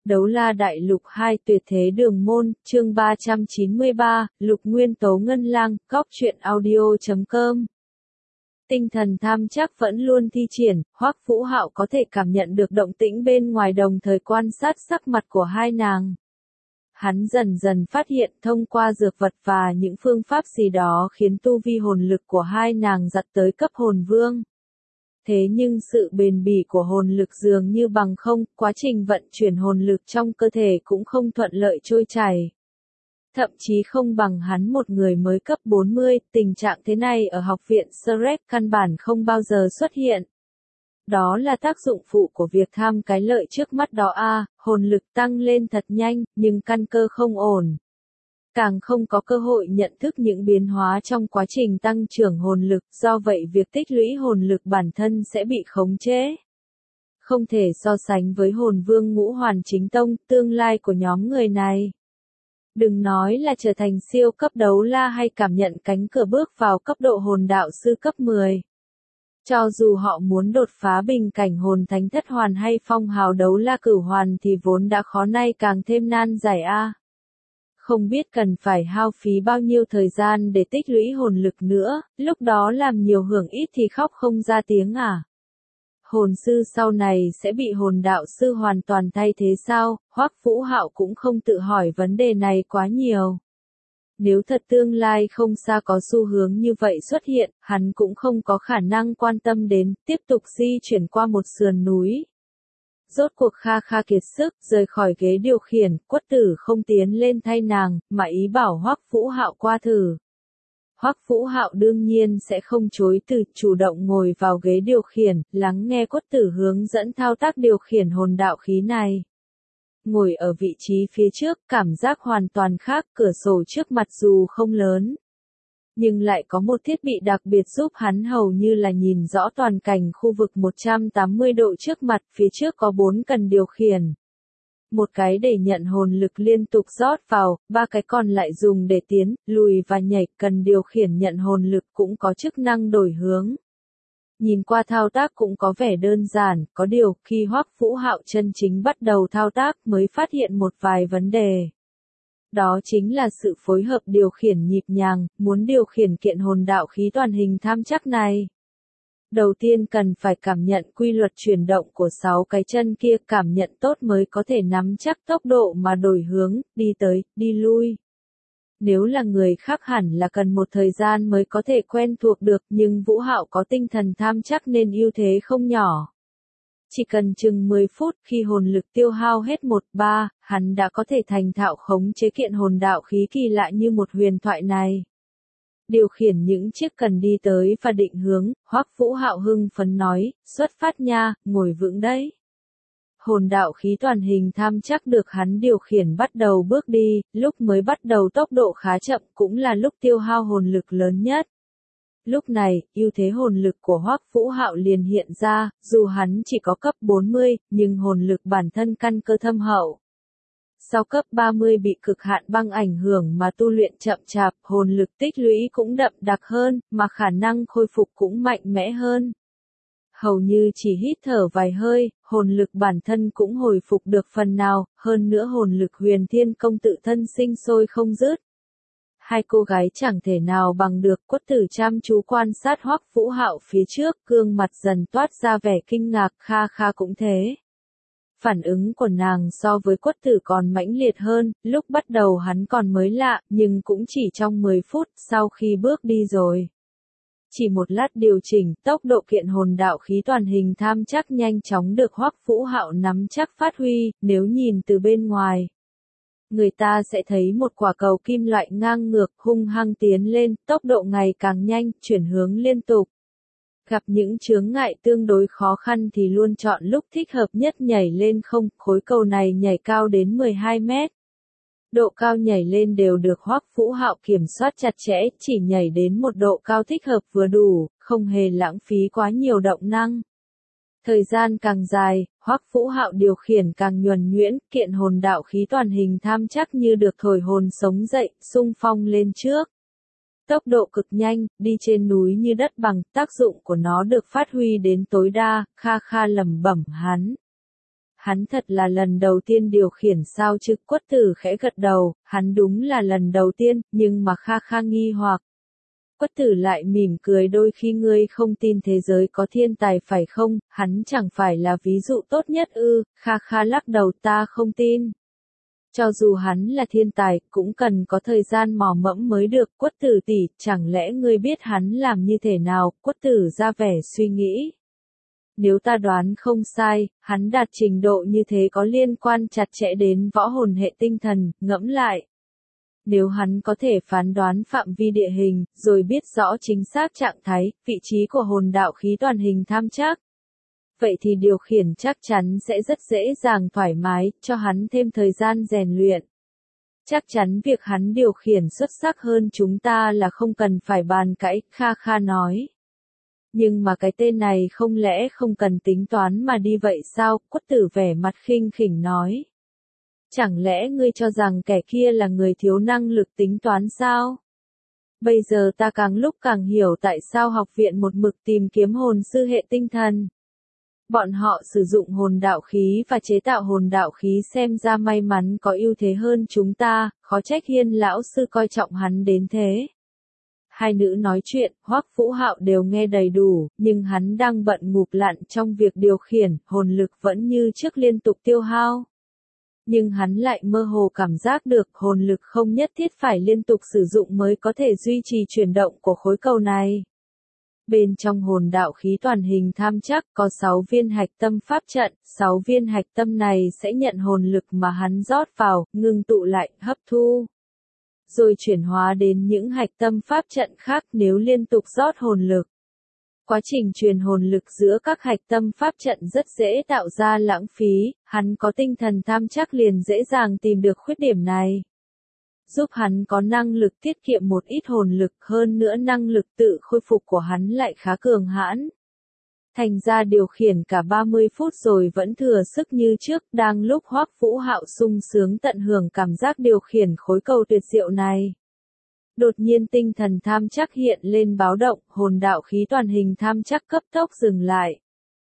Đấu La Đại Lục 2 Tuyệt Thế Đường Môn, chương 393, Lục Nguyên Tố Ngân Lang, Góc truyện audio.com. Tinh thần tham chắc vẫn luôn thi triển, Hoắc Vũ Hạo có thể cảm nhận được động tĩnh bên ngoài đồng thời quan sát sắc mặt của hai nàng. Hắn dần dần phát hiện thông qua dược vật và những phương pháp gì đó khiến tu vi hồn lực của hai nàng giật tới cấp hồn vương. Thế nhưng sự bền bỉ của hồn lực dường như bằng không, quá trình vận chuyển hồn lực trong cơ thể cũng không thuận lợi trôi chảy. Thậm chí không bằng hắn một người mới cấp 40, tình trạng thế này ở học viện Shrek căn bản không bao giờ xuất hiện. Đó là tác dụng phụ của việc tham cái lợi trước mắt đó hồn lực tăng lên thật nhanh, nhưng căn cơ không ổn. Càng không có cơ hội nhận thức những biến hóa trong quá trình tăng trưởng hồn lực, do vậy việc tích lũy hồn lực bản thân sẽ bị khống chế. Không thể so sánh với hồn vương Ngũ Hoàn Chính Tông, tương lai của nhóm người này. Đừng nói là trở thành siêu cấp đấu la hay cảm nhận cánh cửa bước vào cấp độ hồn đạo sư cấp 10. Cho dù họ muốn đột phá bình cảnh hồn thánh thất hoàn hay phong hào đấu la cửu hoàn thì vốn đã khó, nay càng thêm nan giải Không biết cần phải hao phí bao nhiêu thời gian để tích lũy hồn lực nữa, lúc đó làm nhiều hưởng ít thì khóc không ra tiếng Hồn sư sau này sẽ bị hồn đạo sư hoàn toàn thay thế sao? Hoắc Vũ Hạo cũng không tự hỏi vấn đề này quá nhiều. Nếu thật tương lai không xa có xu hướng như vậy xuất hiện, hắn cũng không có khả năng quan tâm đến, tiếp tục di chuyển qua một sườn núi. Rốt cuộc Kha Kha kiệt sức, rời khỏi ghế điều khiển, Quất Tử không tiến lên thay nàng, mà ý bảo Hoắc Vũ Hạo qua thử. Hoắc Vũ Hạo đương nhiên sẽ không chối từ, chủ động ngồi vào ghế điều khiển, lắng nghe Quất Tử hướng dẫn thao tác điều khiển hồn đạo khí này. Ngồi ở vị trí phía trước, cảm giác hoàn toàn khác, cửa sổ trước mặt dù không lớn, nhưng lại có một thiết bị đặc biệt giúp hắn hầu như là nhìn rõ toàn cảnh khu vực 180 độ trước mặt, phía trước có 4 cần điều khiển. Một cái để nhận hồn lực liên tục rót vào, 3 cái còn lại dùng để tiến, lùi và nhảy, cần điều khiển nhận hồn lực cũng có chức năng đổi hướng. Nhìn qua thao tác cũng có vẻ đơn giản, có điều khi Hoắc Vũ Hạo chân chính bắt đầu thao tác mới phát hiện một vài vấn đề. Đó chính là sự phối hợp điều khiển nhịp nhàng, muốn điều khiển kiện hồn đạo khí toàn hình tham chắc này. Đầu tiên cần phải cảm nhận quy luật chuyển động của 6 cái chân kia, cảm nhận tốt mới có thể nắm chắc tốc độ mà đổi hướng, đi tới, đi lui. Nếu là người khác hẳn là cần một thời gian mới có thể quen thuộc được, nhưng Vũ Hạo có tinh thần tham chắc nên ưu thế không nhỏ. Chỉ cần chừng 10 phút, khi hồn lực tiêu hao hết 1/3, hắn đã có thể thành thạo khống chế kiện hồn đạo khí kỳ lạ như một huyền thoại này. Điều khiển những chiếc cần đi tới và định hướng, Hoắc Vũ Hạo hưng phấn nói, xuất phát nha, ngồi vững đấy. Hồn đạo khí toàn hình tham chắc được hắn điều khiển bắt đầu bước đi, lúc mới bắt đầu tốc độ khá chậm cũng là lúc tiêu hao hồn lực lớn nhất. Lúc này, ưu thế hồn lực của Hoắc Vũ Hạo liền hiện ra, dù hắn chỉ có cấp 40, nhưng hồn lực bản thân căn cơ thâm hậu. Sau cấp 30 bị cực hạn băng ảnh hưởng mà tu luyện chậm chạp, hồn lực tích lũy cũng đậm đặc hơn, mà khả năng khôi phục cũng mạnh mẽ hơn. Hầu như chỉ hít thở vài hơi, hồn lực bản thân cũng hồi phục được phần nào, hơn nữa hồn lực Huyền Thiên Công tự thân sinh sôi không dứt. Hai cô gái chẳng thể nào bằng được, Quất Tử chăm chú quan sát Hoắc Vũ Hạo phía trước, gương mặt dần toát ra vẻ kinh ngạc, Kha Kha cũng thế. Phản ứng của nàng so với Quất Tử còn mãnh liệt hơn, lúc bắt đầu hắn còn mới lạ, nhưng cũng chỉ trong 10 phút sau khi bước đi rồi. Chỉ một lát điều chỉnh, tốc độ kiện hồn đạo khí toàn hình tham chắc nhanh chóng được Hoắc Vũ Hạo nắm chắc phát huy, nếu nhìn từ bên ngoài. Người ta sẽ thấy một quả cầu kim loại ngang ngược, hung hăng tiến lên, tốc độ ngày càng nhanh, chuyển hướng liên tục. Gặp những chướng ngại tương đối khó khăn thì luôn chọn lúc thích hợp nhất nhảy lên không, khối cầu này nhảy cao đến 12 mét. Độ cao nhảy lên đều được Hoắc Vũ Hạo kiểm soát chặt chẽ, chỉ nhảy đến một độ cao thích hợp vừa đủ, không hề lãng phí quá nhiều động năng. Thời gian càng dài, Hoắc Vũ Hạo điều khiển càng nhuần nhuyễn, kiện hồn đạo khí toàn hình tham chắc như được thổi hồn sống dậy, xung phong lên trước. Tốc độ cực nhanh, đi trên núi như đất bằng, tác dụng của nó được phát huy đến tối đa, Kha Kha lẩm bẩm hắn. hắn thật là lần đầu tiên điều khiển sao chứ? Quất Tử khẽ gật đầu, hắn đúng là lần đầu tiên, nhưng mà Kha Kha nghi hoặc. Quất Tử lại mỉm cười, đôi khi ngươi không tin thế giới có thiên tài phải không, hắn chẳng phải là ví dụ tốt nhất ư? Kha Kha lắc đầu, ta không tin. Cho dù hắn là thiên tài, cũng cần có thời gian mò mẫm mới được. Quất Tử tỷ, chẳng lẽ ngươi biết hắn làm như thế nào? Quất Tử ra vẻ suy nghĩ. Nếu ta đoán không sai, hắn đạt trình độ như thế có liên quan chặt chẽ đến võ hồn hệ tinh thần, ngẫm lại. Nếu hắn có thể phán đoán phạm vi địa hình, rồi biết rõ chính xác trạng thái, vị trí của hồn đạo khí toàn hình tham trắc, vậy thì điều khiển chắc chắn sẽ rất dễ dàng thoải mái, cho hắn thêm thời gian rèn luyện. Chắc chắn việc hắn điều khiển xuất sắc hơn chúng ta là không cần phải bàn cãi, Kha Kha nói. Nhưng mà cái tên này không lẽ không cần tính toán mà đi vậy sao? Quất Tử vẻ mặt khinh khỉnh nói. Chẳng lẽ ngươi cho rằng kẻ kia là người thiếu năng lực tính toán sao? Bây giờ ta càng lúc càng hiểu tại sao học viện một mực tìm kiếm hồn sư hệ tinh thần. Bọn họ sử dụng hồn đạo khí và chế tạo hồn đạo khí xem ra may mắn có ưu thế hơn chúng ta, khó trách Hiên lão sư coi trọng hắn đến thế. Hai nữ nói chuyện, Hoắc Vũ Hạo đều nghe đầy đủ, nhưng hắn đang bận ngụp lặn trong việc điều khiển, hồn lực vẫn như trước liên tục tiêu hao. Nhưng hắn lại mơ hồ cảm giác được hồn lực không nhất thiết phải liên tục sử dụng mới có thể duy trì chuyển động của khối cầu này. Bên trong hồn đạo khí toàn hình tham trắc có 6 viên hạch tâm pháp trận, 6 viên hạch tâm này sẽ nhận hồn lực mà hắn rót vào, ngưng tụ lại, hấp thu. Rồi chuyển hóa đến những hạch tâm pháp trận khác nếu liên tục rót hồn lực. Quá trình truyền hồn lực giữa các hạch tâm pháp trận rất dễ tạo ra lãng phí, hắn có tinh thần tham trắc liền dễ dàng tìm được khuyết điểm này. Giúp hắn có năng lực tiết kiệm một ít hồn lực, hơn nữa năng lực tự khôi phục của hắn lại khá cường hãn. Thành ra điều khiển cả 30 phút rồi vẫn thừa sức như trước, đang lúc Hoắc Vũ Hạo sung sướng tận hưởng cảm giác điều khiển khối cầu tuyệt diệu này. Đột nhiên tinh thần tham trắc hiện lên báo động, hồn đạo khí toàn hình tham trắc cấp tốc dừng lại.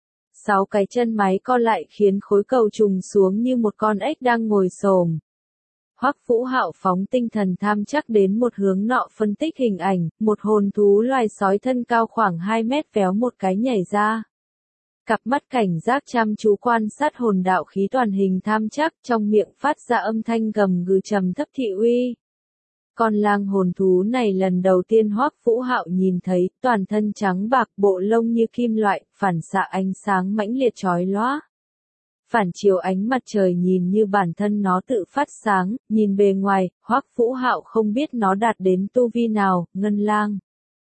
6 cái chân máy co lại khiến khối cầu trùng xuống như một con ếch đang ngồi xổm. Hoắc Vũ Hạo phóng tinh thần tham trắc đến một hướng nọ phân tích hình ảnh, một hồn thú loài sói thân cao khoảng 2 mét véo một cái nhảy ra. Cặp mắt cảnh giác chăm chú quan sát hồn đạo khí toàn hình tham trắc, trong miệng phát ra âm thanh gầm gừ trầm thấp thị uy. Con lang hồn thú này lần đầu tiên Hoắc Vũ Hạo nhìn thấy, toàn thân trắng bạc, bộ lông như kim loại, phản xạ ánh sáng mãnh liệt chói lóa. Phản chiếu ánh mặt trời nhìn như bản thân nó tự phát sáng, nhìn bề ngoài, Hoắc Vũ Hạo không biết nó đạt đến tu vi nào, ngân lang.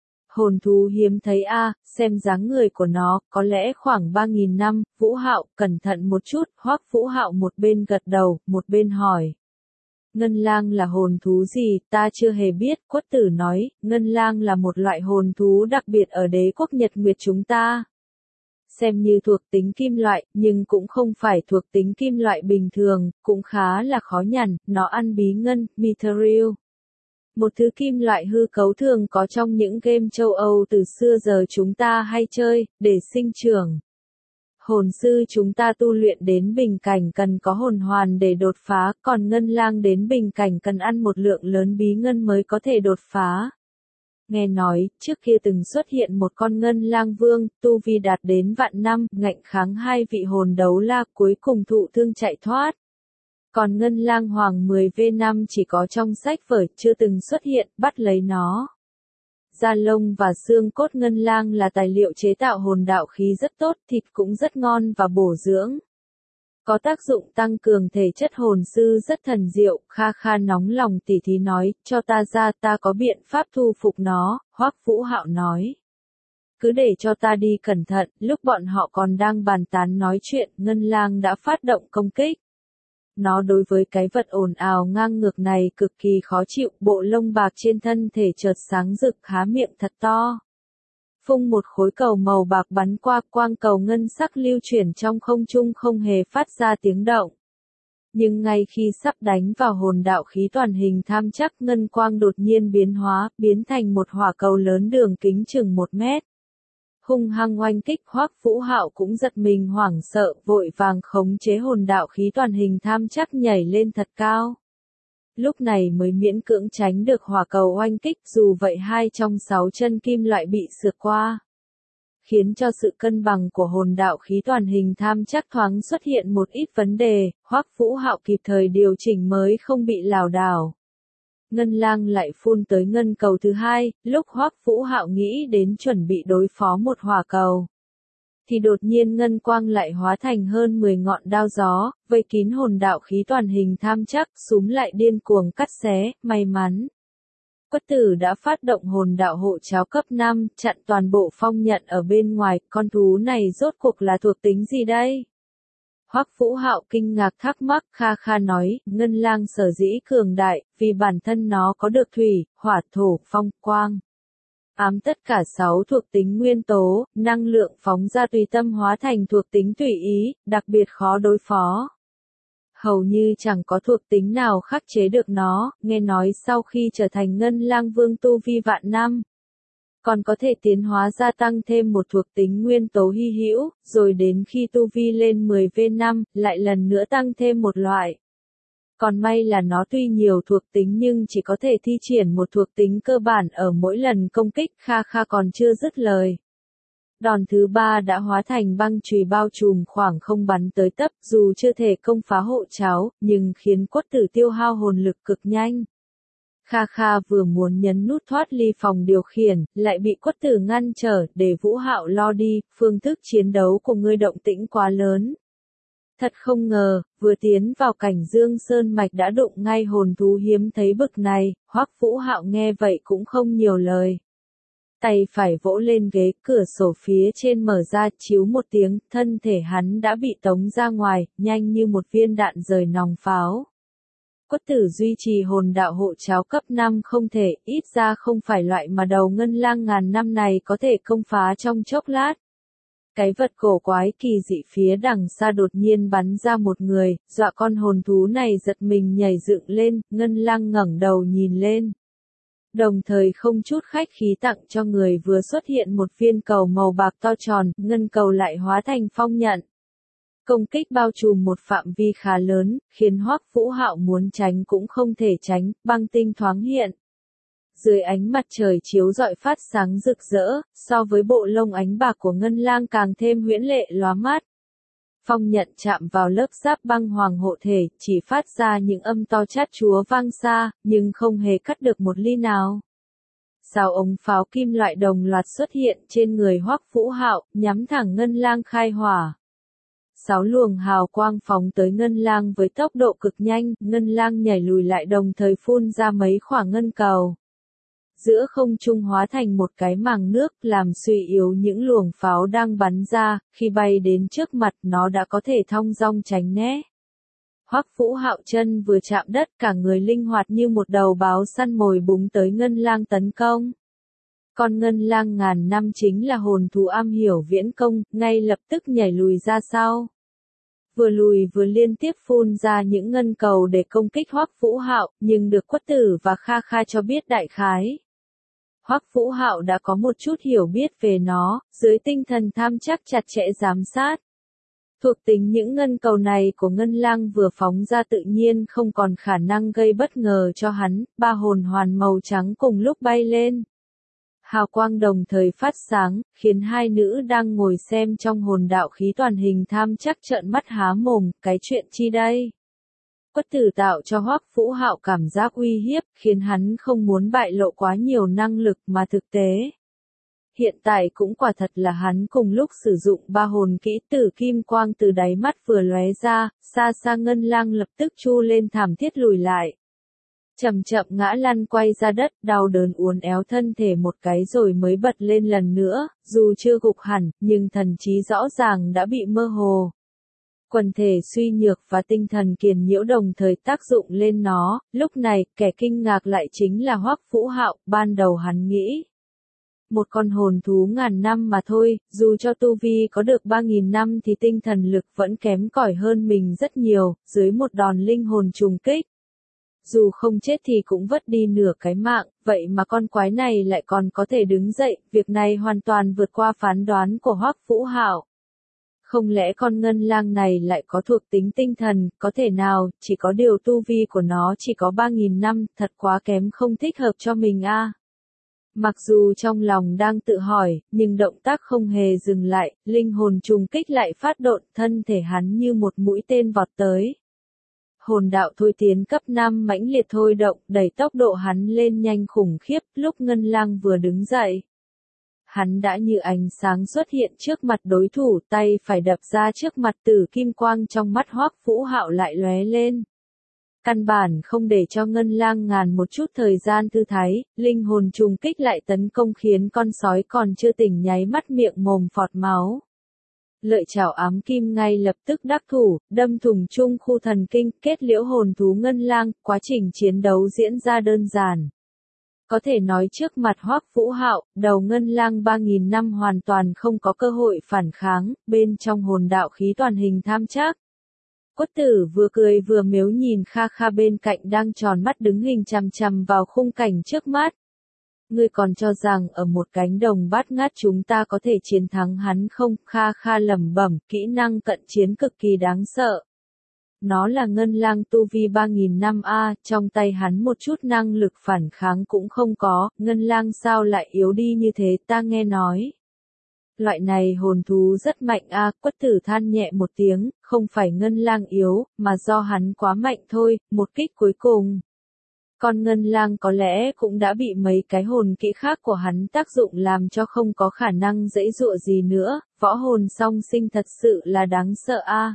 Hồn thú hiếm thấy a, xem dáng người của nó, có lẽ khoảng 3.000 năm, Vũ Hạo, cẩn thận một chút, Hoắc Vũ Hạo một bên gật đầu, một bên hỏi. Ngân lang là hồn thú gì, ta chưa hề biết, Quất Tử nói, ngân lang là một loại hồn thú đặc biệt ở đế quốc Nhật Nguyệt chúng ta. Xem như thuộc tính kim loại, nhưng cũng không phải thuộc tính kim loại bình thường, cũng khá là khó nhằn, nó ăn bí ngân, mithril. Một thứ kim loại hư cấu thường có trong những game châu Âu từ xưa giờ chúng ta hay chơi, để sinh trưởng. Hồn sư chúng ta tu luyện đến bình cảnh cần có hồn hoàn để đột phá, còn ngân lang đến bình cảnh cần ăn một lượng lớn bí ngân mới có thể đột phá. Nghe nói, trước kia từng xuất hiện một con ngân lang vương, tu vi đạt đến vạn năm, ngạnh kháng 2 vị hồn đấu la, cuối cùng thụ thương chạy thoát. Còn ngân lang hoàng 10V5 chỉ có trong sách vở, chưa từng xuất hiện, bắt lấy nó. Da lông và xương cốt ngân lang là tài liệu chế tạo hồn đạo khí rất tốt, thịt cũng rất ngon và bổ dưỡng. Có tác dụng tăng cường thể chất hồn sư rất thần diệu, Kha Kha nóng lòng tỉ thí nói, cho ta ra, ta có biện pháp thu phục nó, Hoắc Vũ Hạo nói. Cứ để cho ta đi cẩn thận, lúc bọn họ còn đang bàn tán nói chuyện, ngân lang đã phát động công kích. Nó đối với cái vật ồn ào ngang ngược này cực kỳ khó chịu, bộ lông bạc trên thân thể chợt sáng rực, há miệng thật to. Phung một khối cầu màu bạc bắn qua, quang cầu ngân sắc lưu chuyển trong không trung không hề phát ra tiếng động. Nhưng ngay khi sắp đánh vào hồn đạo khí toàn hình tham trắc, ngân quang đột nhiên biến hóa, biến thành một hỏa cầu lớn đường kính chừng 1 mét. hung hăng oanh kích. Hoắc Vũ Hạo cũng giật mình hoảng sợ, vội vàng khống chế hồn đạo khí toàn hình tham chắc nhảy lên thật cao. Lúc này mới miễn cưỡng tránh được hỏa cầu oanh kích, dù vậy 2 trong 6 chân kim loại bị sượt qua, khiến cho sự cân bằng của hồn đạo khí toàn hình tham chắc thoáng xuất hiện một ít vấn đề. Hoắc Vũ Hạo kịp thời điều chỉnh mới không bị lảo đảo. Ngân lang lại phun tới ngân cầu thứ hai, lúc Hoắc Vũ Hạo nghĩ đến chuẩn bị đối phó một hỏa cầu, thì đột nhiên ngân quang lại hóa thành hơn 10 ngọn đao gió, vây kín hồn đạo khí toàn hình tham chắc, súm lại điên cuồng cắt xé. May mắn Quất Tử đã phát động hồn đạo hộ cháo cấp 5, chặn toàn bộ phong nhận ở bên ngoài. Con thú này rốt cuộc là thuộc tính gì đây? Hoắc Vũ Hạo kinh ngạc thắc mắc. Kha Kha nói, ngân lang sở dĩ cường đại, vì bản thân nó có được thủy, hỏa, thổ, phong, quang, ám tất cả 6 thuộc tính nguyên tố, năng lượng phóng ra tùy tâm hóa thành thuộc tính tùy ý, đặc biệt khó đối phó. Hầu như chẳng có thuộc tính nào khắc chế được nó. Nghe nói sau khi trở thành ngân lang vương tu vi vạn năm, còn có thể tiến hóa gia tăng thêm một thuộc tính nguyên tố hy hữu, rồi đến khi tu vi lên 10V5, lại lần nữa tăng thêm một loại. Còn may là nó tuy nhiều thuộc tính nhưng chỉ có thể thi triển một thuộc tính cơ bản ở mỗi lần công kích. Kha Kha còn chưa dứt lời, đòn thứ 3 đã hóa thành băng chùy bao trùm khoảng không bắn tới tấp, dù chưa thể công phá hộ cháo, nhưng khiến Quất Tử tiêu hao hồn lực cực nhanh. Kha Kha vừa muốn nhấn nút thoát ly phòng điều khiển, lại bị Quất Tử ngăn trở. Để Vũ Hạo lo đi, phương thức chiến đấu của ngươi động tĩnh quá lớn. Thật không ngờ, vừa tiến vào cảnh Dương Sơn Mạch đã đụng ngay hồn thú hiếm thấy bực này. Hoắc Vũ Hạo nghe vậy cũng không nhiều lời. Tay phải vỗ lên ghế, cửa sổ phía trên mở ra, chiếu một tiếng, thân thể hắn đã bị tống ra ngoài, nhanh như một viên đạn rời nòng pháo. Quất Tử duy trì hồn đạo hộ cháo cấp 5 không thể, ít ra không phải loại mà đầu ngân lang ngàn năm này có thể công phá trong chốc lát. Cái vật cổ quái kỳ dị phía đằng xa đột nhiên bắn ra một người, dọa con hồn thú này giật mình nhảy dựng lên. Ngân lang ngẩng đầu nhìn lên, đồng thời không chút khách khí tặng cho người vừa xuất hiện một viên cầu màu bạc to tròn. Ngân cầu lại hóa thành phong nhận, công kích bao trùm một phạm vi khá lớn, khiến Hoắc Vũ Hạo muốn tránh cũng không thể tránh. Băng tinh thoáng hiện, dưới ánh mặt trời chiếu rọi phát sáng rực rỡ, so với bộ lông ánh bạc của ngân lang càng thêm huyễn lệ lóa mắt. Phong nhận chạm vào lớp giáp băng hoàng hộ thể, chỉ phát ra những âm to chát chúa vang xa, nhưng không hề cắt được một ly nào. 6 ống pháo kim loại đồng loạt xuất hiện trên người Hoắc Vũ Hạo, nhắm thẳng ngân lang khai hỏa. 6 luồng hào quang phóng tới ngân lang với tốc độ cực nhanh. Ngân lang nhảy lùi lại, đồng thời phun ra mấy quả ngân cầu. Giữa không trung hóa thành một cái màng nước, làm suy yếu những luồng pháo đang bắn ra. Khi bay đến trước mặt nó đã có thể thong dong tránh né. Hoắc Vũ Hạo chân vừa chạm đất, cả người linh hoạt như một đầu báo săn mồi búng tới ngân lang tấn công. Con ngân lang ngàn năm chính là hồn thú am hiểu viễn công, ngay lập tức nhảy lùi ra sau. Vừa lùi vừa liên tiếp phun ra những ngân cầu để công kích Hoắc Vũ Hạo, nhưng được Quất Tử và Kha Kha cho biết đại khái. Hoắc Vũ Hạo đã có một chút hiểu biết về nó, dưới tinh thần tham chắc chặt chẽ giám sát. Thuộc tính những ngân cầu này của ngân lang vừa phóng ra tự nhiên không còn khả năng gây bất ngờ cho hắn. 3 hồn hoàn màu trắng cùng lúc bay lên, hào quang đồng thời phát sáng, khiến hai nữ đang ngồi xem trong hồn đạo khí toàn hình tham chắc trợn mắt há mồm. Cái chuyện chi đây? Quất Tử tạo cho Hoắc Vũ Hạo cảm giác uy hiếp, khiến hắn không muốn bại lộ quá nhiều năng lực, mà thực tế hiện tại cũng quả thật là hắn cùng lúc sử dụng 3 hồn kỹ. Tử kim quang từ đáy mắt vừa lóe ra, xa xa ngân lang lập tức chu lên thảm thiết lùi lại. Chậm chậm ngã lăn quay ra đất, đau đớn uốn éo thân thể một cái rồi mới bật lên lần nữa, dù chưa gục hẳn, nhưng thần trí rõ ràng đã bị mơ hồ. Quần thể suy nhược và tinh thần kiền nhiễu đồng thời tác dụng lên nó. Lúc này, kẻ kinh ngạc lại chính là Hoắc Vũ Hạo. Ban đầu hắn nghĩ, một con hồn thú ngàn năm mà thôi, dù cho tu vi có được 3.000 năm thì tinh thần lực vẫn kém cỏi hơn mình rất nhiều, dưới một đòn linh hồn trùng kích, dù không chết thì cũng vất đi nửa cái mạng, vậy mà con quái này lại còn có thể đứng dậy, việc này hoàn toàn vượt qua phán đoán của Hoắc Vũ Hạo. Không lẽ con ngân lang này lại có thuộc tính tinh thần, có thể nào, chỉ có điều tu vi của nó chỉ có 3.000 năm, thật quá kém không thích hợp cho mình a. Mặc dù trong lòng đang tự hỏi, nhưng động tác không hề dừng lại, linh hồn trùng kích lại phát độn, thân thể hắn như một mũi tên vọt tới. Hồn đạo thôi tiến cấp 5 mãnh liệt thôi động, đẩy tốc độ hắn lên nhanh khủng khiếp, lúc ngân lang vừa đứng dậy. Hắn đã như ánh sáng xuất hiện trước mặt đối thủ, tay phải đập ra trước mặt, tử kim quang trong mắt Hoắc Vũ Hạo lại lóe lên. Căn bản không để cho ngân lang ngàn một chút thời gian thư thái, linh hồn trùng kích lại tấn công khiến con sói còn chưa tỉnh nháy mắt miệng mồm phọt máu. Lợi chảo ám kim ngay lập tức đắc thủ, đâm thủng trung khu thần kinh, kết liễu hồn thú ngân lang, quá trình chiến đấu diễn ra đơn giản. Có thể nói trước mặt Hoắc Vũ Hạo, đầu ngân lang 3.000 năm hoàn toàn không có cơ hội phản kháng, bên trong hồn đạo khí toàn hình tham trác. Quất tử vừa cười vừa mếu nhìn Kha Kha bên cạnh đang tròn mắt đứng hình chằm chằm vào khung cảnh trước mắt. Ngươi còn cho rằng ở một cánh đồng bát ngát chúng ta có thể chiến thắng hắn không? Kha Kha lẩm bẩm, kỹ năng cận chiến cực kỳ đáng sợ. Nó là ngân lang tu vi 3.000 năm a, trong tay hắn một chút năng lực phản kháng cũng không có, ngân lang sao lại yếu đi như thế, ta nghe nói. Loại này hồn thú rất mạnh a, Quất tử than nhẹ một tiếng, không phải ngân lang yếu, mà do hắn quá mạnh thôi, một kích cuối cùng. Con ngân lang có lẽ cũng đã bị mấy cái hồn kỹ khác của hắn tác dụng làm cho không có khả năng giãy giụa gì nữa, võ hồn song sinh thật sự là đáng sợ a.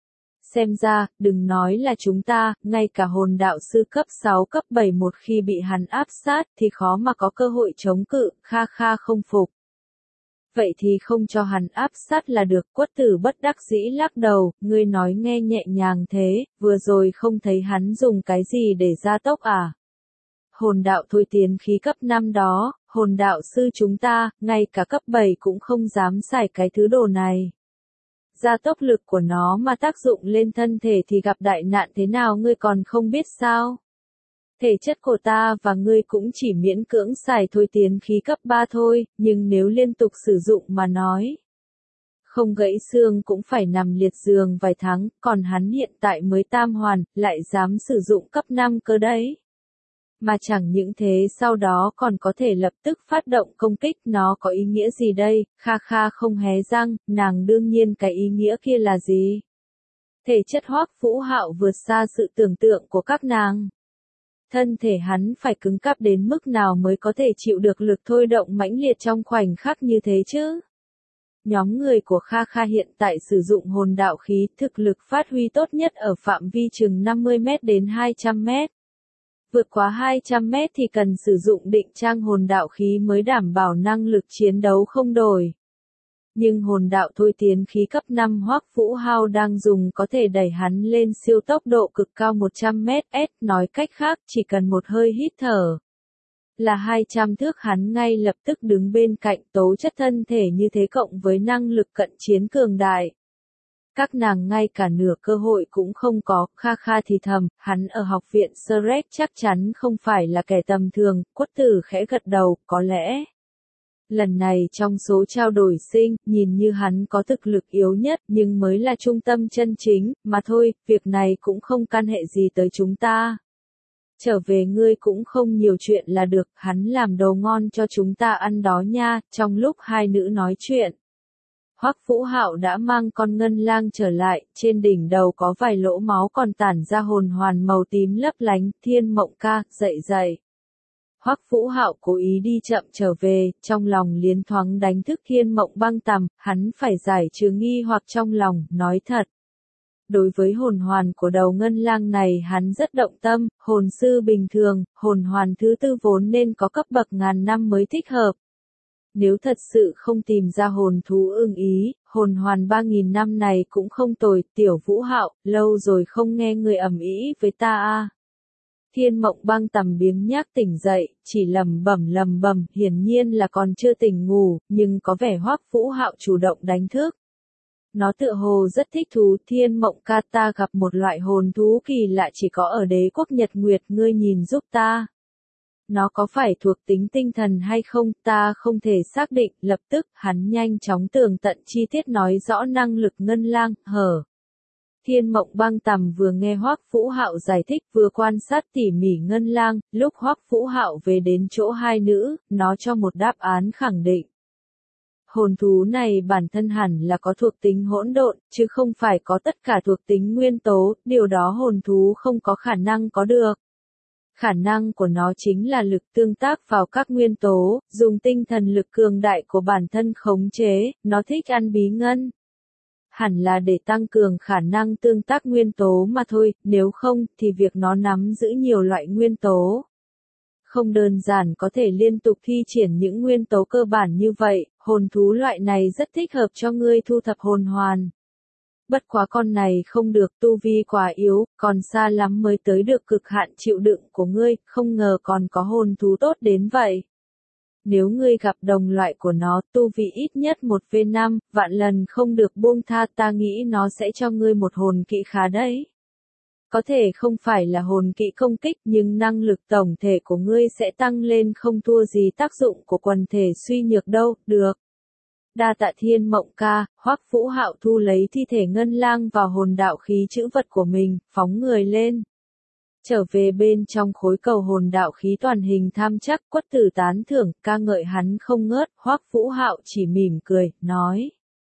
Xem ra, đừng nói là chúng ta, ngay cả hồn đạo sư cấp 6 cấp 7 một khi bị hắn áp sát thì khó mà có cơ hội chống cự, Kha Kha không phục. Vậy thì không cho hắn áp sát là được, Quất tử bất đắc dĩ lắc đầu, ngươi nói nghe nhẹ nhàng thế, vừa rồi không thấy hắn dùng cái gì để gia tốc à? Hồn đạo thôi tiến khí cấp 5 đó, hồn đạo sư chúng ta, ngay cả cấp 7 cũng không dám xài cái thứ đồ này. Gia tốc lực của nó mà tác dụng lên thân thể thì gặp đại nạn thế nào ngươi còn không biết sao? Thể chất của ta và ngươi cũng chỉ miễn cưỡng xài thôi tiến khí cấp 3 thôi, nhưng nếu liên tục sử dụng mà nói. Không gãy xương cũng phải nằm liệt giường vài tháng, còn hắn hiện tại mới tam hoàn, lại dám sử dụng cấp 5 cơ đấy. Mà chẳng những thế sau đó còn có thể lập tức phát động công kích, nó có ý nghĩa gì đây? Kha Kha không hé răng, nàng đương nhiên cái ý nghĩa kia là gì? Thể chất Hoắc Vũ Hạo vượt xa sự tưởng tượng của các nàng. Thân thể hắn phải cứng cáp đến mức nào mới có thể chịu được lực thôi động mãnh liệt trong khoảnh khắc như thế chứ? Nhóm người của Kha Kha hiện tại sử dụng hồn đạo khí, thực lực phát huy tốt nhất ở phạm vi chừng 50m đến 200m. Vượt quá 200m thì cần sử dụng định trang hồn đạo khí mới đảm bảo năng lực chiến đấu không đổi. Nhưng hồn đạo thôi tiến khí cấp 5 Hoắc Vũ Hạo đang dùng có thể đẩy hắn lên siêu tốc độ cực cao 100m/s, nói cách khác chỉ cần một hơi hít thở. Là 200 thước hắn ngay lập tức đứng bên cạnh, tố chất thân thể như thế cộng với năng lực cận chiến cường đại. Các nàng ngay cả nửa cơ hội cũng không có, Kha Kha thì thầm, hắn ở học viện Shrek chắc chắn không phải là kẻ tầm thường, Quất tử khẽ gật đầu, có lẽ. Lần này trong số trao đổi sinh, nhìn như hắn có thực lực yếu nhất nhưng mới là trung tâm chân chính, mà thôi, việc này cũng không can hệ gì tới chúng ta. Trở về ngươi cũng không nhiều chuyện là được, hắn làm đồ ngon cho chúng ta ăn đó nha, trong lúc hai nữ nói chuyện. Hoắc Vũ Hạo đã mang con ngân lang trở lại, trên đỉnh đầu có vài lỗ máu còn tản ra hồn hoàn màu tím lấp lánh, Thiên Mộng ca, dậy. Hoắc Vũ Hạo cố ý đi chậm trở về, trong lòng liến thoáng đánh thức Thiên Mộng Băng Tằm, hắn phải giải trừ nghi hoặc trong lòng, nói thật. Đối với hồn hoàn của đầu ngân lang này hắn rất động tâm, hồn sư bình thường, hồn hoàn thứ tư vốn nên có cấp bậc ngàn năm mới thích hợp. Nếu thật sự không tìm ra hồn thú ưng ý, hồn hoàn 3.000 năm này cũng không tồi, Tiểu Vũ Hạo, lâu rồi không nghe người ầm ĩ với ta a. Thiên Mộng Băng Tằm biếng nhác tỉnh dậy, chỉ lẩm bẩm, hiển nhiên là còn chưa tỉnh ngủ, nhưng có vẻ Hoắc Vũ Hạo chủ động đánh thức. Nó tựa hồ rất thích thú. Thiên Mộng ca, ta gặp một loại hồn thú kỳ lạ chỉ có ở đế quốc Nhật Nguyệt, ngươi nhìn giúp ta. Nó có phải thuộc tính tinh thần hay không, ta không thể xác định. Lập tức, hắn nhanh chóng tường tận chi tiết nói rõ năng lực Ngân Lang. Thiên Mộng Băng Tầm vừa nghe Hoắc Vũ Hạo giải thích vừa quan sát tỉ mỉ Ngân Lang, lúc Hoắc Vũ Hạo về đến chỗ hai nữ, nó cho một đáp án khẳng định. Hồn thú này bản thân hẳn là có thuộc tính hỗn độn, chứ không phải có tất cả thuộc tính nguyên tố, điều đó hồn thú không có khả năng có được. Khả năng của nó chính là lực tương tác vào các nguyên tố, dùng tinh thần lực cường đại của bản thân khống chế, nó thích ăn bí ngân. Hẳn là để tăng cường khả năng tương tác nguyên tố mà thôi, nếu không thì việc nó nắm giữ nhiều loại nguyên tố. Không đơn giản có thể liên tục thi triển những nguyên tố cơ bản như vậy, hồn thú loại này rất thích hợp cho ngươi thu thập hồn hoàn. Bất quá con này không được, tu vi quá yếu, còn xa lắm mới tới được cực hạn chịu đựng của ngươi, không ngờ còn có hồn thú tốt đến vậy. Nếu ngươi gặp đồng loại của nó, tu vi ít nhất 1v5, vạn lần không được buông tha, ta nghĩ nó sẽ cho ngươi một hồn kỵ khá đấy. Có thể không phải là hồn kỵ công kích nhưng năng lực tổng thể của ngươi sẽ tăng lên không thua gì tác dụng của quần thể suy nhược đâu, được. Đa tạ Thiên Mộng ca. Hoắc Vũ Hạo thu lấy thi thể Ngân Lang vào hồn đạo khí trữ vật của mình, phóng người lên. Trở về bên trong khối cầu hồn đạo khí toàn hình tham chắc, Quất Tử tán thưởng, ca ngợi hắn không ngớt. Hoắc Vũ Hạo chỉ mỉm cười, nói.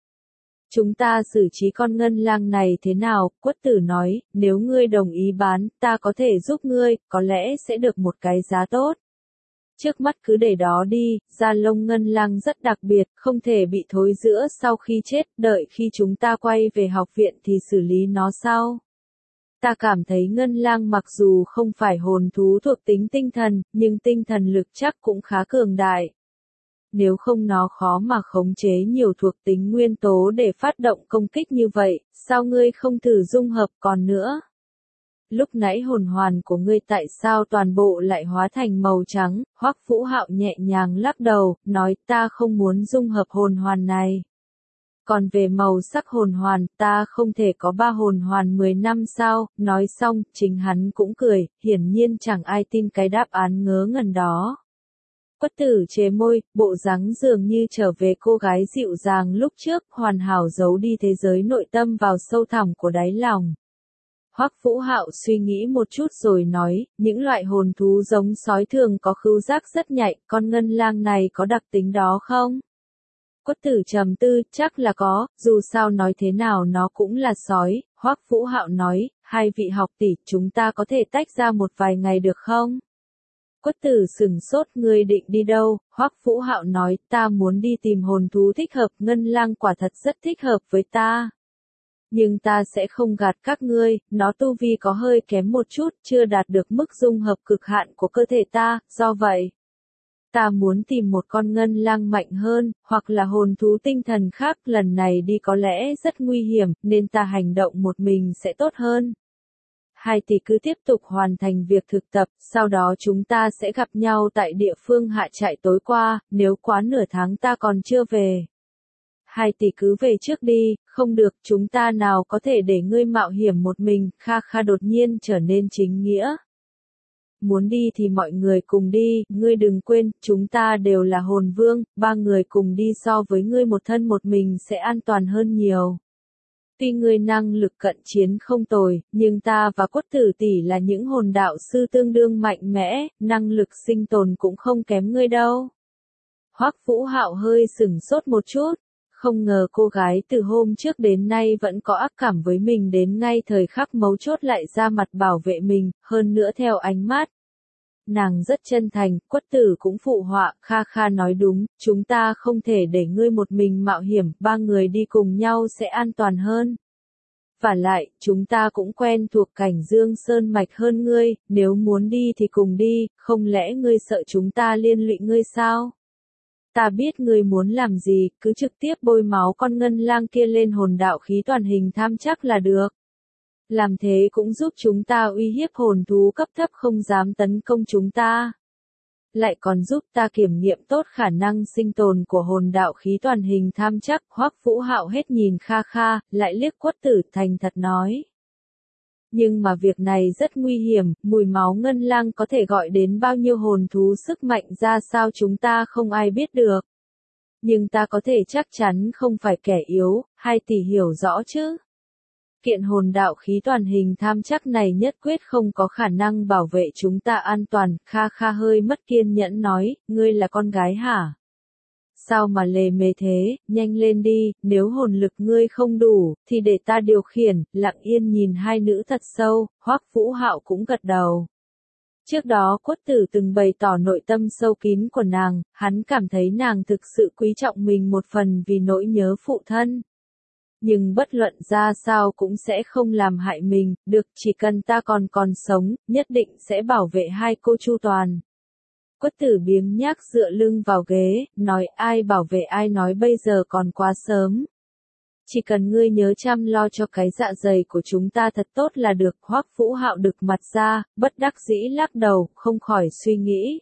Chúng ta xử trí con Ngân Lang này thế nào? Quất Tử nói, nếu ngươi đồng ý bán, ta có thể giúp ngươi, có lẽ sẽ được một cái giá tốt. Trước mắt cứ để đó đi, da lông Ngân Lang rất đặc biệt, không thể bị thối rữa sau khi chết, đợi khi chúng ta quay về học viện thì xử lý nó sau. Ta cảm thấy Ngân Lang mặc dù không phải hồn thú thuộc tính tinh thần, nhưng tinh thần lực chắc cũng khá cường đại. Nếu không nó khó mà khống chế nhiều thuộc tính nguyên tố để phát động công kích như vậy, sao ngươi không thử dung hợp còn nữa? Lúc nãy hồn hoàn của ngươi tại sao toàn bộ lại hóa thành màu trắng? Hoắc Vũ Hạo nhẹ nhàng lắc đầu, nói ta không muốn dung hợp hồn hoàn này. Còn về màu sắc hồn hoàn, ta không thể có 3 hồn hoàn 10 năm sao? Nói xong, chính hắn cũng cười, hiển nhiên chẳng ai tin cái đáp án ngớ ngẩn đó. Quất Tử chế môi, bộ dáng dường như trở về cô gái dịu dàng lúc trước, hoàn hảo giấu đi thế giới nội tâm vào sâu thẳm của đáy lòng. Hoắc Vũ Hạo suy nghĩ một chút rồi nói, những loại hồn thú giống sói thường có khứu giác rất nhạy, con Ngân Lang này có đặc tính đó không? Quất Tử trầm tư, chắc là có, dù sao nói thế nào nó cũng là sói. Hoắc Vũ Hạo nói, hai vị học tỷ, chúng ta có thể tách ra một vài ngày được không? Quất Tử sừng sốt, ngươi định đi đâu? Hoắc Vũ Hạo nói, ta muốn đi tìm hồn thú thích hợp, Ngân Lang quả thật rất thích hợp với ta. Nhưng ta sẽ không gạt các ngươi, nó tu vi có hơi kém một chút, chưa đạt được mức dung hợp cực hạn của cơ thể ta, do vậy. Ta muốn tìm một con Ngân Lang mạnh hơn, hoặc là hồn thú tinh thần khác, lần này đi có lẽ rất nguy hiểm, nên ta hành động một mình sẽ tốt hơn. Hai tỷ cứ tiếp tục hoàn thành việc thực tập, sau đó chúng ta sẽ gặp nhau tại địa phương hạ trại tối qua, nếu quá nửa tháng ta còn chưa về. Hai tỷ cứ về trước đi, không được, chúng ta nào có thể để ngươi mạo hiểm một mình, Kha Kha đột nhiên trở nên chính nghĩa. Muốn đi thì mọi người cùng đi, ngươi đừng quên, chúng ta đều là hồn vương, 3 người cùng đi so với ngươi một thân một mình sẽ an toàn hơn nhiều. Tuy ngươi năng lực cận chiến không tồi, nhưng ta và Quất Tử tỷ là những hồn đạo sư tương đương mạnh mẽ, năng lực sinh tồn cũng không kém ngươi đâu. Hoắc Vũ Hạo hơi sửng sốt một chút, không ngờ cô gái từ hôm trước đến nay vẫn có ác cảm với mình đến ngay thời khắc mấu chốt lại ra mặt bảo vệ mình, hơn nữa theo ánh mắt. Nàng rất chân thành, Quất Tử cũng phụ họa, Kha Kha nói đúng, chúng ta không thể để ngươi một mình mạo hiểm, 3 người đi cùng nhau sẽ an toàn hơn. Và lại, chúng ta cũng quen thuộc cảnh Dương Sơn Mạch hơn ngươi, nếu muốn đi thì cùng đi, không lẽ ngươi sợ chúng ta liên lụy ngươi sao? Ta biết ngươi muốn làm gì, cứ trực tiếp bôi máu con Ngân Lang kia lên hồn đạo khí toàn hình tham chắc là được. Làm thế cũng giúp chúng ta uy hiếp hồn thú cấp thấp không dám tấn công chúng ta. lại còn giúp ta kiểm nghiệm tốt khả năng sinh tồn của hồn đạo khí toàn hình tham chắc. Hoắc Vũ Hạo hết nhìn Kha Kha, lại liếc Quất Tử thành thật nói. Nhưng mà việc này rất nguy hiểm, mùi máu ngân lang có thể gọi đến bao nhiêu hồn thú sức mạnh ra sao chúng ta không ai biết được. Nhưng ta có thể chắc chắn không phải kẻ yếu, hai tỷ hiểu rõ chứ. Kiện hồn đạo khí toàn hình tham chắc này nhất quyết không có khả năng bảo vệ chúng ta an toàn. Kha Kha hơi mất kiên nhẫn nói, ngươi là con gái hả? Sao mà lề mề thế, nhanh lên đi, nếu hồn lực ngươi không đủ, thì để ta điều khiển. Lặng Yên nhìn hai nữ thật sâu, Hoắc Vũ Hạo cũng gật đầu. Trước đó Quất Tử từng bày tỏ nội tâm sâu kín của nàng, hắn cảm thấy nàng thực sự quý trọng mình một phần vì nỗi nhớ phụ thân. Nhưng bất luận ra sao cũng sẽ không làm hại mình, được chỉ cần ta còn sống, nhất định sẽ bảo vệ hai cô chu toàn. Quất Tử biếng nhác dựa lưng vào ghế, nói ai bảo vệ ai nói bây giờ còn quá sớm. Chỉ cần ngươi nhớ chăm lo cho cái dạ dày của chúng ta thật tốt là được. Hoắc Vũ Hạo đực mặt ra, bất đắc dĩ lắc đầu, không khỏi suy nghĩ.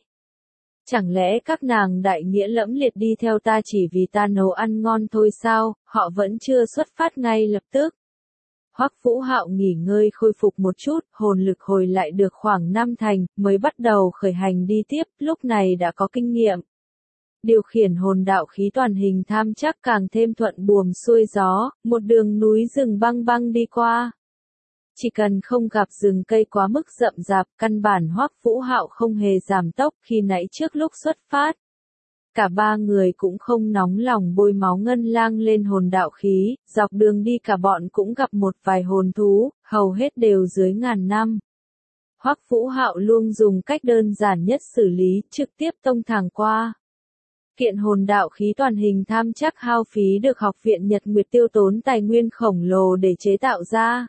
Chẳng lẽ các nàng đại nghĩa lẫm liệt đi theo ta chỉ vì ta nấu ăn ngon thôi sao, họ vẫn chưa xuất phát ngay lập tức. Hoắc Vũ Hạo nghỉ ngơi khôi phục một chút, hồn lực hồi lại được khoảng 5 thành, mới bắt đầu khởi hành đi tiếp, lúc này đã có kinh nghiệm. Điều khiển hồn đạo khí toàn hình tham chắc càng thêm thuận buồm xuôi gió, một đường núi rừng băng băng đi qua. Chỉ cần không gặp rừng cây quá mức rậm rạp, căn bản Hoắc Vũ Hạo không hề giảm tốc khi nãy trước lúc xuất phát. Cả ba người cũng không nóng lòng bôi máu ngân lang lên hồn đạo khí, dọc đường đi cả bọn cũng gặp một vài hồn thú, hầu hết đều dưới 1000 năm. Hoắc Vũ Hạo luôn dùng cách đơn giản nhất xử lý, trực tiếp tông thẳng qua. Kiện hồn đạo khí toàn hình tham chắc hao phí được học viện Nhật Nguyệt tiêu tốn tài nguyên khổng lồ để chế tạo ra.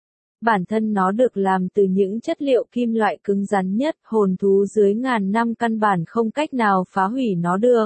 Bản thân nó được làm từ những chất liệu kim loại cứng rắn nhất, hồn thú dưới 1000 năm căn bản không cách nào phá hủy nó được.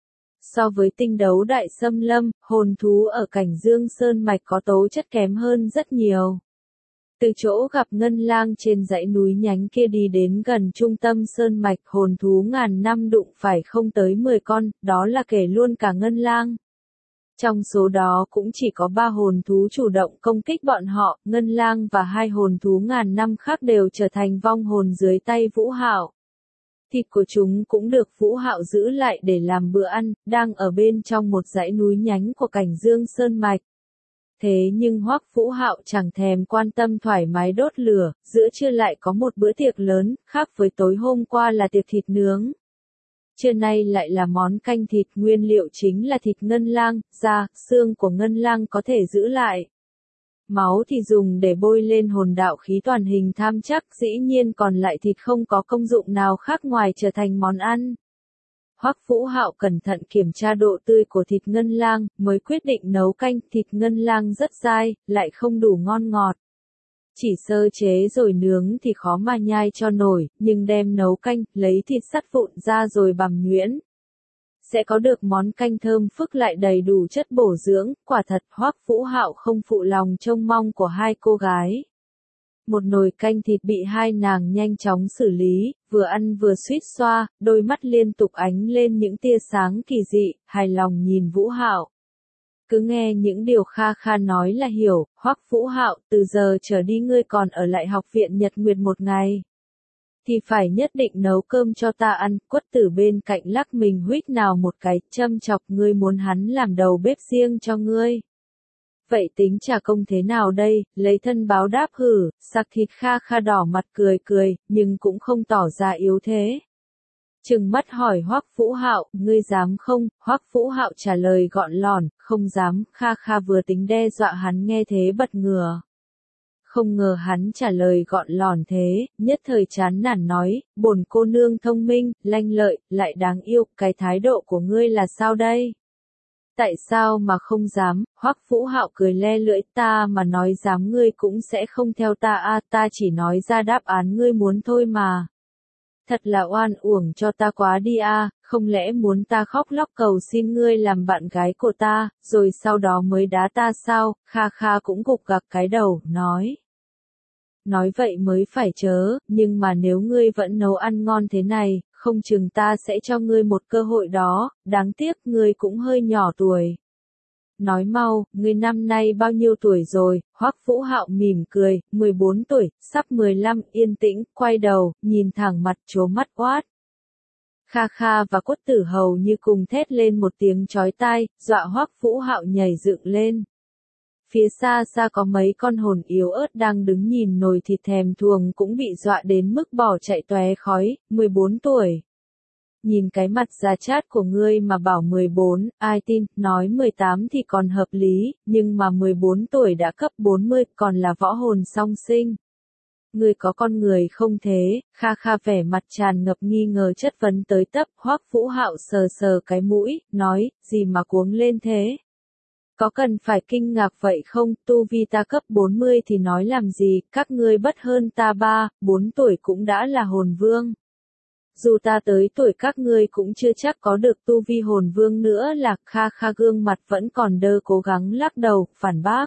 So với tinh đấu đại xâm lâm, hồn thú ở cảnh Dương Sơn Mạch có tố chất kém hơn rất nhiều. Từ chỗ gặp ngân lang trên dãy núi nhánh kia đi đến gần trung tâm Sơn Mạch, hồn thú 1000 năm đụng phải không tới 10 con, đó là kể luôn cả ngân lang. Trong số đó cũng chỉ có 3 hồn thú chủ động công kích bọn họ, ngân lang và 2 hồn thú 1000 năm khác đều trở thành vong hồn dưới tay Vũ Hạo. Thịt của chúng cũng được Vũ Hạo giữ lại để làm bữa ăn, đang ở bên trong một dãy núi nhánh của cảnh Dương Sơn Mạch. Thế nhưng Hoắc Vũ Hạo chẳng thèm quan tâm thoải mái đốt lửa, giữa trưa lại có một bữa tiệc lớn, khác với tối hôm qua là tiệc thịt nướng. Trưa nay lại là món canh thịt, nguyên liệu chính là thịt ngân lang, da, xương của ngân lang có thể giữ lại. Máu thì dùng để bôi lên hồn đạo khí toàn hình tham chắc, dĩ nhiên còn lại thịt không có công dụng nào khác ngoài trở thành món ăn. Hoắc Vũ Hạo cẩn thận kiểm tra độ tươi của thịt ngân lang, mới quyết định nấu canh. Thịt ngân lang rất dai, lại không đủ ngon ngọt. Chỉ sơ chế rồi nướng thì khó mà nhai cho nổi, nhưng đem nấu canh, lấy thịt sắt vụn ra rồi bằm nhuyễn. Sẽ có được món canh thơm phức lại đầy đủ chất bổ dưỡng, quả thật Hoắc Vũ Hạo không phụ lòng trông mong của hai cô gái. Một nồi canh thịt bị hai nàng nhanh chóng xử lý, vừa ăn vừa suýt xoa, đôi mắt liên tục ánh lên những tia sáng kỳ dị, hài lòng nhìn Vũ Hạo. Cứ nghe những điều Kha Kha nói là hiểu, Hoắc Vũ Hạo, từ giờ trở đi ngươi còn ở lại học viện Nhật Nguyệt một ngày. Thì phải nhất định nấu cơm cho ta ăn. Quất Tử bên cạnh lắc mình huýt nào một cái, châm chọc, ngươi muốn hắn làm đầu bếp riêng cho ngươi. Vậy tính trả công thế nào đây, lấy thân báo đáp hử, sặc thịt. Kha Kha đỏ mặt cười, nhưng cũng không tỏ ra yếu thế. Trừng mắt hỏi Hoắc Vũ Hạo, ngươi dám không? Hoắc Vũ Hạo trả lời gọn lỏn, không dám. Kha Kha vừa tính đe dọa hắn nghe thế bật ngửa. Không ngờ hắn trả lời gọn lỏn thế, nhất thời chán nản nói, bổn cô nương thông minh, lanh lợi, lại đáng yêu, cái thái độ của ngươi là sao đây? Tại sao mà không dám? Hoắc Vũ Hạo cười le lưỡi, ta mà nói dám ngươi cũng sẽ không theo ta a, ta chỉ nói ra đáp án ngươi muốn thôi mà. Thật là oan uổng cho ta quá đi a, không lẽ muốn ta khóc lóc cầu xin ngươi làm bạn gái của ta, rồi sau đó mới đá ta sao? Kha Kha cũng gục gặc cái đầu, nói. Nói vậy mới phải chớ, nhưng mà nếu ngươi vẫn nấu ăn ngon thế này, không chừng ta sẽ cho ngươi một cơ hội đó, đáng tiếc ngươi cũng hơi nhỏ tuổi. Nói mau, ngươi năm nay bao nhiêu tuổi rồi? Hoắc Vũ Hạo mỉm cười, 14 tuổi, sắp 15, yên tĩnh, quay đầu, nhìn thẳng mặt trố mắt quát. Kha Kha và Quất Tử hầu như cùng thét lên một tiếng chói tai, dọa Hoắc Vũ Hạo nhảy dựng lên. Phía xa xa có mấy con hồn yếu ớt đang đứng nhìn nồi thịt thèm thuồng cũng bị dọa đến mức bỏ chạy tóe khói, 14 tuổi. Nhìn cái mặt già chát của ngươi mà bảo 14, ai tin, nói 18 thì còn hợp lý, nhưng mà 14 tuổi đã cấp 40 còn là võ hồn song sinh. Ngươi có con người không thế? Kha Kha vẻ mặt tràn ngập nghi ngờ chất vấn tới tấp. Hoắc Vũ Hạo sờ sờ cái mũi, nói, gì mà cuống lên thế? Có cần phải kinh ngạc vậy không? Tu vi ta cấp 40 thì nói làm gì, các ngươi bất hơn ta 3, 4 tuổi cũng đã là hồn vương. Dù ta tới tuổi các ngươi cũng chưa chắc có được tu vi hồn vương nữa. Là Kha Kha gương mặt vẫn còn đơ cố gắng lắc đầu, phản bác.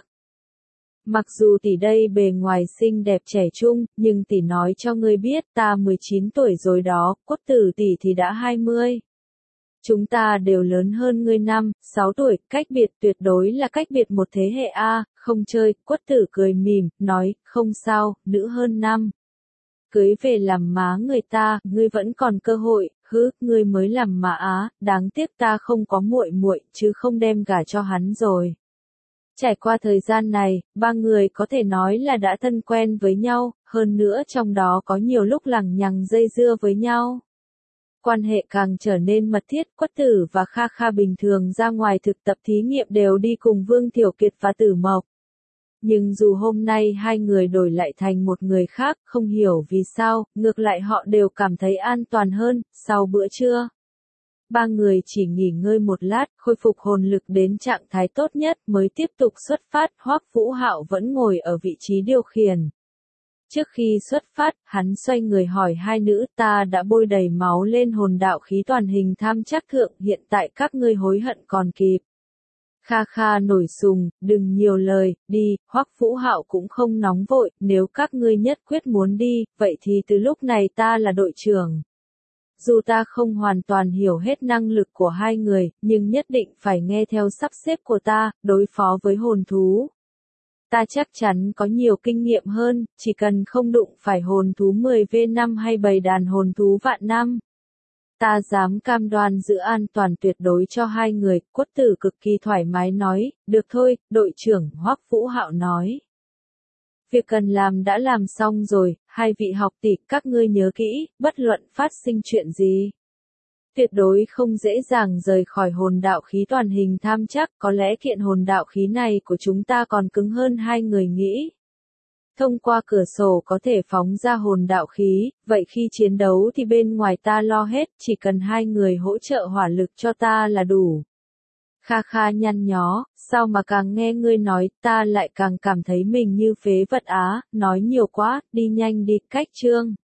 Mặc dù tỷ đây bề ngoài xinh đẹp trẻ trung, nhưng tỷ nói cho ngươi biết ta 19 tuổi rồi đó, Quất Tử tỷ thì đã 20. Chúng ta đều lớn hơn ngươi 5, 6 tuổi, cách biệt tuyệt đối là cách biệt một thế hệ a, không chơi, Quất Tử cười mỉm, nói, không sao, nữ hơn 5. Cưới về làm má người ta, ngươi vẫn còn cơ hội, ngươi mới làm má á, đáng tiếc ta không có muội muội, chứ không đem gả cho hắn rồi. Trải qua thời gian này, ba người có thể nói là đã thân quen với nhau, hơn nữa trong đó có nhiều lúc lằng nhằng dây dưa với nhau. Quan hệ càng trở nên mật thiết, Quất Tử và Kha Kha bình thường ra ngoài thực tập thí nghiệm đều đi cùng Vương Tiểu Kiệt và Tử Mộc. Nhưng dù hôm nay hai người đổi lại thành một người khác, không hiểu vì sao, ngược lại họ đều cảm thấy an toàn hơn, sau bữa trưa. Ba người chỉ nghỉ ngơi một lát, khôi phục hồn lực đến trạng thái tốt nhất mới tiếp tục xuất phát. Hoắc Vũ Hạo vẫn ngồi ở vị trí điều khiển. Trước khi xuất phát, hắn xoay người hỏi hai nữ, ta đã bôi đầy máu lên hồn đạo khí toàn hình tham chắc thượng, hiện tại các ngươi hối hận còn kịp. Kha Kha nổi sùng, đừng nhiều lời, đi. Hoắc Vũ Hạo cũng không nóng vội, nếu các ngươi nhất quyết muốn đi, vậy thì từ lúc này ta là đội trưởng. Dù ta không hoàn toàn hiểu hết năng lực của hai người, nhưng nhất định phải nghe theo sắp xếp của ta, đối phó với hồn thú. Ta chắc chắn có nhiều kinh nghiệm hơn, chỉ cần không đụng phải hồn thú 10V5 hay bầy đàn hồn thú vạn năm. Ta dám cam đoan giữ an toàn tuyệt đối cho hai người. Quất Tử cực kỳ thoải mái nói, được thôi, đội trưởng. Hoắc Vũ Hạo nói. Việc cần làm đã làm xong rồi, hai vị học tỷ, các ngươi nhớ kỹ, bất luận phát sinh chuyện gì. Tuyệt đối không dễ dàng rời khỏi hồn đạo khí toàn hình tham chắc, có lẽ kiện hồn đạo khí này của chúng ta còn cứng hơn hai người nghĩ. Thông qua cửa sổ có thể phóng ra hồn đạo khí, vậy khi chiến đấu thì bên ngoài ta lo hết, chỉ cần hai người hỗ trợ hỏa lực cho ta là đủ. Kha Kha nhăn nhó, sao mà càng nghe ngươi nói, ta lại càng cảm thấy mình như phế vật á, nói nhiều quá, đi nhanh đi, cách chương.